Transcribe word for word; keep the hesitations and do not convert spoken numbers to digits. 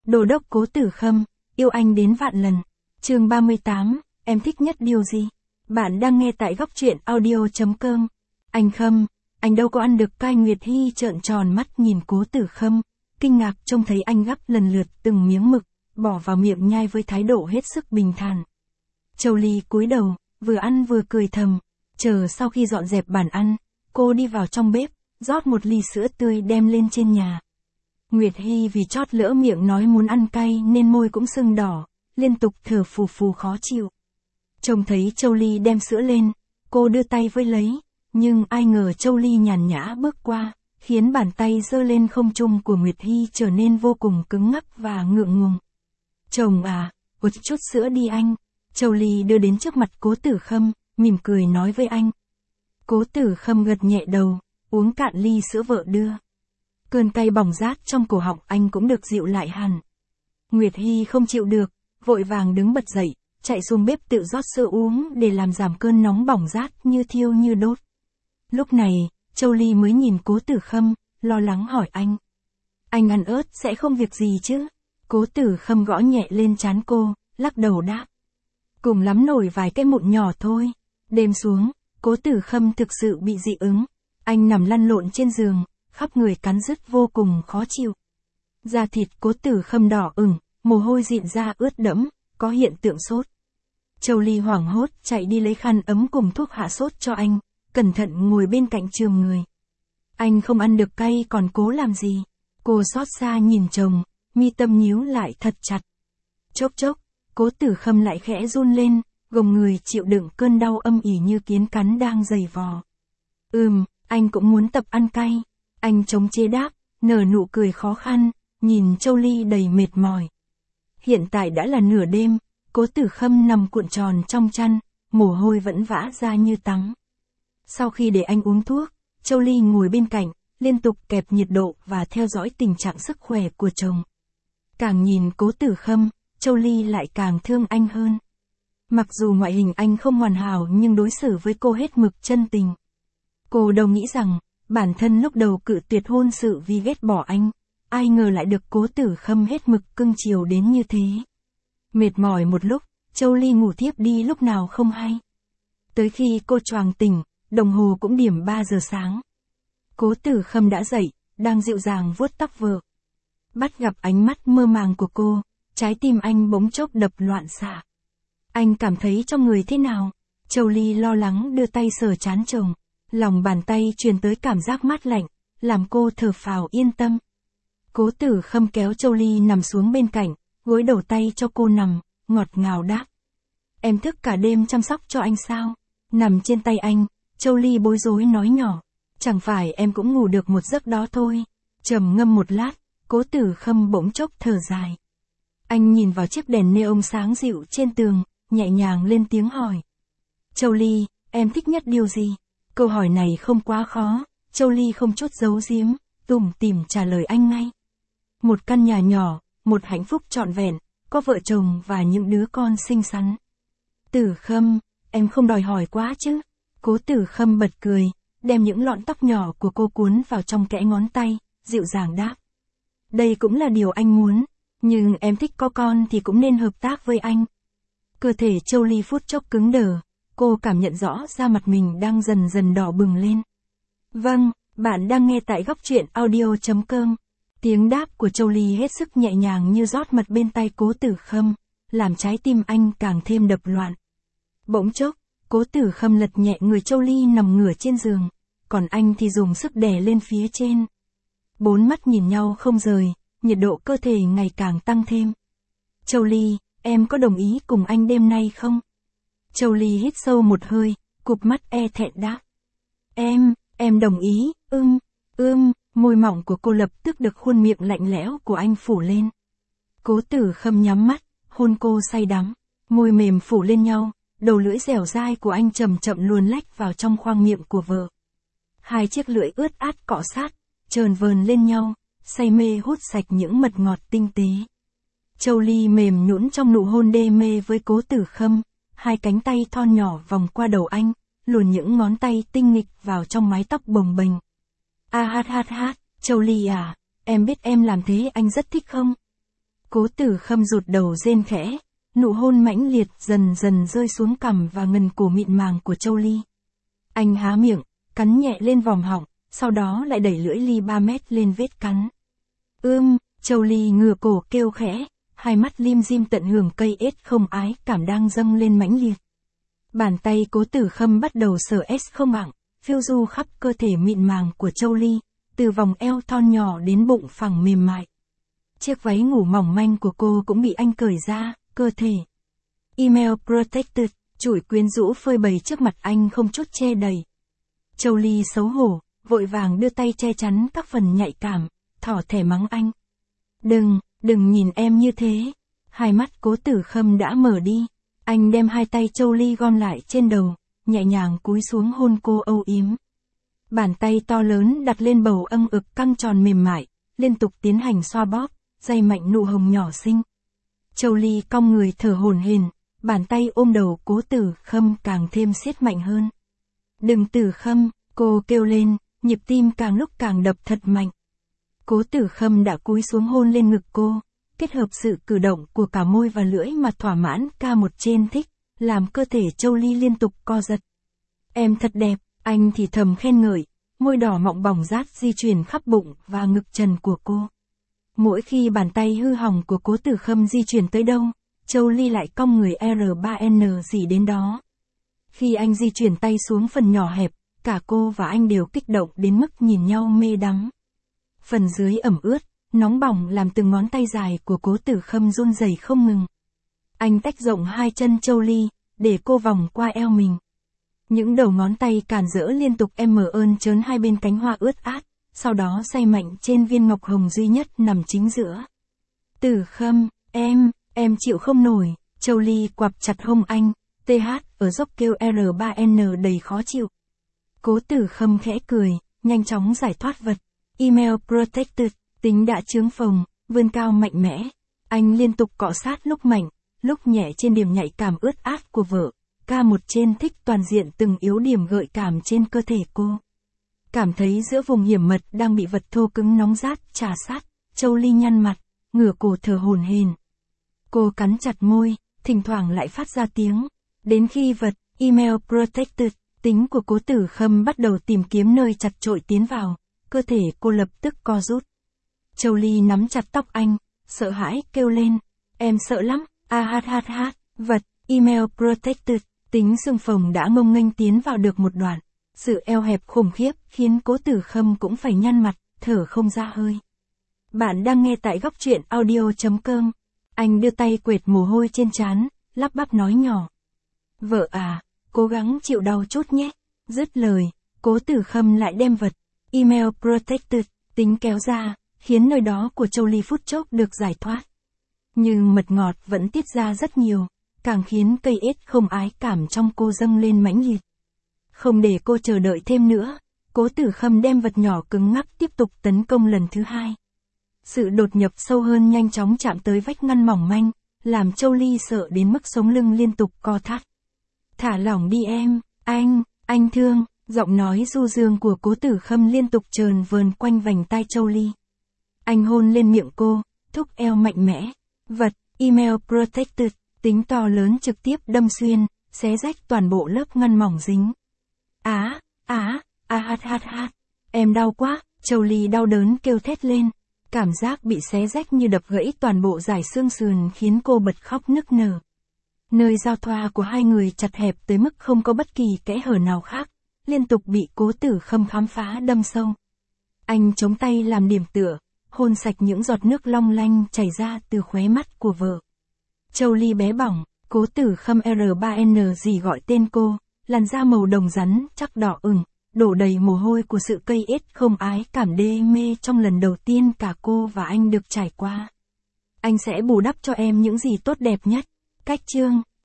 Đô đốc Cố Tử Khâm, yêu anh đến vạn lần. Chương ba mươi tám, em thích nhất điều gì? Bạn đang nghe tại góc truyện audio chấm com. Anh Khâm, anh đâu có ăn được cay. Nguyệt Hy trợn tròn mắt nhìn Cố Tử Khâm, kinh ngạc trông thấy anh gắp lần lượt từng miếng mực, bỏ vào miệng nhai với thái độ hết sức bình thản. Châu Ly cúi đầu, vừa ăn vừa cười thầm, chờ sau khi dọn dẹp bàn ăn, cô đi vào trong bếp, rót một ly sữa tươi đem lên trên nhà. Nguyệt Hy vì chót lỡ miệng nói muốn ăn cay nên môi cũng sưng đỏ, liên tục thở phù phù khó chịu. Trông thấy Châu Ly đem sữa lên, cô đưa tay với lấy, nhưng ai ngờ Châu Ly nhàn nhã bước qua, khiến bàn tay giơ lên không trung của Nguyệt Hy trở nên vô cùng cứng ngắc và ngượng ngùng. Chồng à, uống chút sữa đi anh. Châu Ly đưa đến trước mặt Cố Tử Khâm, mỉm cười nói với anh. Cố Tử Khâm gật nhẹ đầu, uống cạn ly sữa vợ đưa. Cơn cay bỏng rát trong cổ họng anh cũng được dịu lại hẳn. Nguyệt Hy không chịu được, vội vàng đứng bật dậy, chạy xuống bếp tự rót sữa uống để làm giảm cơn nóng bỏng rát như thiêu như đốt. Lúc này, Châu Ly mới nhìn Cố Tử Khâm, lo lắng hỏi anh. Anh ăn ớt sẽ không việc gì chứ? Cố Tử Khâm gõ nhẹ lên trán cô, lắc đầu đáp. Cùng lắm nổi vài cái mụn nhỏ thôi. Đêm xuống, Cố Tử Khâm thực sự bị dị ứng. Anh nằm lăn lộn trên giường, khắp người cắn rứt vô cùng khó chịu. Da thịt Cố Tử Khâm đỏ ửng, mồ hôi dịn ra ướt đẫm, có hiện tượng sốt. Châu Ly hoảng hốt chạy đi lấy khăn ấm cùng thuốc hạ sốt cho anh, cẩn thận ngồi bên cạnh chườm người. Anh không ăn được cay còn cố làm gì? Cô xót xa nhìn chồng, mi tâm nhíu lại thật chặt. Chốc chốc, Cố Tử Khâm lại khẽ run lên, gồng người chịu đựng cơn đau âm ỉ như kiến cắn đang giày vò. Ừm, anh cũng muốn tập ăn cay. Anh chống chế đáp, nở nụ cười khó khăn, nhìn Châu Ly đầy mệt mỏi. Hiện tại đã là nửa đêm, Cố Tử Khâm nằm cuộn tròn trong chăn, mồ hôi vẫn vã ra như tắm. Sau khi để anh uống thuốc, Châu Ly ngồi bên cạnh, liên tục kẹp nhiệt độ và theo dõi tình trạng sức khỏe của chồng. Càng nhìn Cố Tử Khâm, Châu Ly lại càng thương anh hơn. Mặc dù ngoại hình anh không hoàn hảo nhưng đối xử với cô hết mực chân tình. Cô đâu nghĩ rằng, bản thân lúc đầu cự tuyệt hôn sự vì ghét bỏ anh, ai ngờ lại được Cố Tử Khâm hết mực cưng chiều đến như thế. Mệt mỏi một lúc, Châu Ly ngủ thiếp đi lúc nào không hay. Tới khi cô choàng tỉnh, đồng hồ cũng điểm ba giờ sáng. Cố Tử Khâm đã dậy, đang dịu dàng vuốt tóc vợ. Bắt gặp ánh mắt mơ màng của cô, trái tim anh bỗng chốc đập loạn xạ. Anh cảm thấy trong người thế nào? Châu Ly lo lắng đưa tay sờ trán chồng. Lòng bàn tay truyền tới cảm giác mát lạnh, làm cô thở phào yên tâm. Cố Tử Khâm kéo Châu Ly nằm xuống bên cạnh, gối đầu tay cho cô nằm, ngọt ngào đáp. Em thức cả đêm chăm sóc cho anh sao? Nằm trên tay anh, Châu Ly bối rối nói nhỏ. Chẳng phải em cũng ngủ được một giấc đó thôi. Trầm ngâm một lát, Cố Tử Khâm bỗng chốc thở dài. Anh nhìn vào chiếc đèn neon sáng dịu trên tường, nhẹ nhàng lên tiếng hỏi. Châu Ly, em thích nhất điều gì? Câu hỏi này không quá khó, Châu Ly không chút giấu giếm, tủm tỉm trả lời anh ngay. Một căn nhà nhỏ, một hạnh phúc trọn vẹn, có vợ chồng và những đứa con xinh xắn. Tử Khâm, em không đòi hỏi quá chứ? Cố Tử Khâm bật cười, đem những lọn tóc nhỏ của cô cuốn vào trong kẽ ngón tay, dịu dàng đáp. Đây cũng là điều anh muốn, nhưng em thích có con thì cũng nên hợp tác với anh. Cơ thể Châu Ly phút chốc cứng đờ. Cô cảm nhận rõ da mặt mình đang dần dần đỏ bừng lên. Vâng, bạn đang nghe tại góc truyện audio chấm com. Tiếng đáp của Châu Ly hết sức nhẹ nhàng như rót mật bên tay Cố Tử Khâm, làm trái tim anh càng thêm đập loạn. Bỗng chốc, Cố Tử Khâm lật nhẹ người Châu Ly nằm ngửa trên giường, còn anh thì dùng sức đè lên phía trên. Bốn mắt nhìn nhau không rời, nhiệt độ cơ thể ngày càng tăng thêm. Châu Ly, em có đồng ý cùng anh đêm nay không? Châu Ly hít sâu một hơi, cụp mắt e thẹn đáp. Em, em đồng ý, ưm, ưm, môi mỏng của cô lập tức được khuôn miệng lạnh lẽo của anh phủ lên. Cố Tử Khâm nhắm mắt, hôn cô say đắm, môi mềm phủ lên nhau, đầu lưỡi dẻo dai của anh chậm chậm luồn lách vào trong khoang miệng của vợ. Hai chiếc lưỡi ướt át cọ sát, trờn vờn lên nhau, say mê hút sạch những mật ngọt tinh tế. Châu Ly mềm nhũn trong nụ hôn đê mê với Cố Tử Khâm. Hai cánh tay thon nhỏ vòng qua đầu anh, luồn những ngón tay tinh nghịch vào trong mái tóc bồng bềnh. A hát hát hát, Châu Ly à, em biết em làm thế anh rất thích không? Cố Tử Khâm rụt đầu rên khẽ, nụ hôn mãnh liệt dần dần rơi xuống cằm và ngần cổ mịn màng của Châu Ly. Anh há miệng, cắn nhẹ lên vòm họng, sau đó lại đẩy lưỡi Ly ba mét lên vết cắn. Ưm, Châu Ly ngửa cổ kêu khẽ, hai mắt lim dim tận hưởng cây ết không ái cảm đang dâng lên mãnh liệt. Bàn tay Cố Tử Khâm bắt đầu sờ S không ặng, phiêu du khắp cơ thể mịn màng của Châu Ly, từ vòng eo thon nhỏ đến bụng phẳng mềm mại. Chiếc váy ngủ mỏng manh của cô cũng bị anh cởi ra, cơ thể Email Protected, chủi quyến rũ phơi bày trước mặt anh không chút che đậy. Châu Ly xấu hổ, vội vàng đưa tay che chắn các phần nhạy cảm, thỏ thẻ mắng anh. Đừng, đừng nhìn em như thế. Hai mắt Cố Tử Khâm đã mở đi. Anh đem hai tay Châu Ly gom lại trên đầu, nhẹ nhàng cúi xuống hôn cô âu yếm. Bàn tay to lớn đặt lên bầu âng ực căng tròn mềm mại, liên tục tiến hành xoa bóp, day mạnh nụ hồng nhỏ xinh. Châu Ly cong người thở hổn hển, bàn tay ôm đầu Cố Tử Khâm càng thêm siết mạnh hơn. Đừng Tử Khâm, cô kêu lên, nhịp tim càng lúc càng đập thật mạnh. Cố Tử Khâm đã cúi xuống hôn lên ngực cô, kết hợp sự cử động của cả môi và lưỡi mà thỏa mãn ca một trên thích, làm cơ thể Châu Ly liên tục co giật. Em thật đẹp, anh thì thầm khen ngợi, môi đỏ mọng bỏng rát di chuyển khắp bụng và ngực trần của cô. Mỗi khi bàn tay hư hỏng của Cố Tử Khâm di chuyển tới đâu, Châu Ly lại cong người R ba N gì đến đó. Khi anh di chuyển tay xuống phần nhỏ hẹp, cả cô và anh đều kích động đến mức nhìn nhau mê đắm. Phần dưới ẩm ướt, nóng bỏng làm từng ngón tay dài của Cố Tử Khâm run rẩy không ngừng. Anh tách rộng hai chân Châu Ly, để cô vòng qua eo mình. Những đầu ngón tay cản rỡ liên tục em mở ơn trớn hai bên cánh hoa ướt át, sau đó say mạnh trên viên ngọc hồng duy nhất nằm chính giữa. Tử Khâm, em, em chịu không nổi. Châu Ly quặp chặt hông anh, tê hát ở dốc kêu R ba N đầy khó chịu. Cố Tử Khâm khẽ cười, nhanh chóng giải thoát vật. Email Protected, tính đã chướng phồng, vươn cao mạnh mẽ. Anh liên tục cọ sát lúc mạnh, lúc nhẹ trên điểm nhạy cảm ướt át của vợ, ca một trên thích toàn diện từng yếu điểm gợi cảm trên cơ thể cô. Cảm thấy giữa vùng hiểm mật đang bị vật thô cứng nóng rát trà sát, Châu Ly nhăn mặt, ngửa cổ thở hổn hển. Cô cắn chặt môi, thỉnh thoảng lại phát ra tiếng. Đến khi vật Email Protected, tính của Cố Tử Khâm bắt đầu tìm kiếm nơi chặt chội tiến vào, cơ thể cô lập tức co rút. Châu Ly nắm chặt tóc anh, sợ hãi kêu lên, em sợ lắm, a hát hát hát, vật Email Protected, tính xương phồng đã ngông nghênh tiến vào được một đoạn. Sự eo hẹp khủng khiếp khiến Cố Tử Khâm cũng phải nhăn mặt, thở không ra hơi. Bạn đang nghe tại góc truyện audio chấm com. Anh đưa tay quệt mồ hôi trên trán, lắp bắp nói nhỏ. Vợ à, cố gắng chịu đau chút nhé. Dứt lời, Cố Tử Khâm lại đem vật Email Protected, tính kéo ra, khiến nơi đó của Châu Ly phút chốc được giải thoát. Nhưng mật ngọt vẫn tiết ra rất nhiều, càng khiến cây ết không ái cảm trong cô dâng lên mãnh liệt. Không để cô chờ đợi thêm nữa, Cố Tử Khâm đem vật nhỏ cứng ngắc tiếp tục tấn công lần thứ hai. Sự đột nhập sâu hơn nhanh chóng chạm tới vách ngăn mỏng manh, làm Châu Ly sợ đến mức sống lưng liên tục co thắt. Thả lỏng đi em, anh, anh thương, giọng nói du dương của Cố Tử Khâm liên tục chờn vờn quanh vành tai Châu Ly. Anh hôn lên miệng cô, thúc eo mạnh mẽ. Vật Email Protected, tính to lớn trực tiếp đâm xuyên, xé rách toàn bộ lớp ngăn mỏng dính. Á, á, a hát hát hát, em đau quá. Châu Ly đau đớn kêu thét lên. Cảm giác bị xé rách như đập gãy toàn bộ dải xương sườn khiến cô bật khóc nức nở. Nơi giao thoa của hai người chặt hẹp tới mức không có bất kỳ kẽ hở nào khác, liên tục bị Cố Tử Khâm khám phá đâm sâu. Anh chống tay làm điểm tựa, hôn sạch những giọt nước long lanh chảy ra từ khóe mắt của vợ. Châu Ly bé bỏng, Cố Tử Khâm R ba N gì gọi tên cô, làn da màu đồng rắn chắc đỏ ửng, đổ đầy mồ hôi của sự cây ết không ái cảm đê mê trong lần đầu tiên cả cô và anh được trải qua. Anh sẽ bù đắp cho em những gì tốt đẹp nhất. Cách chương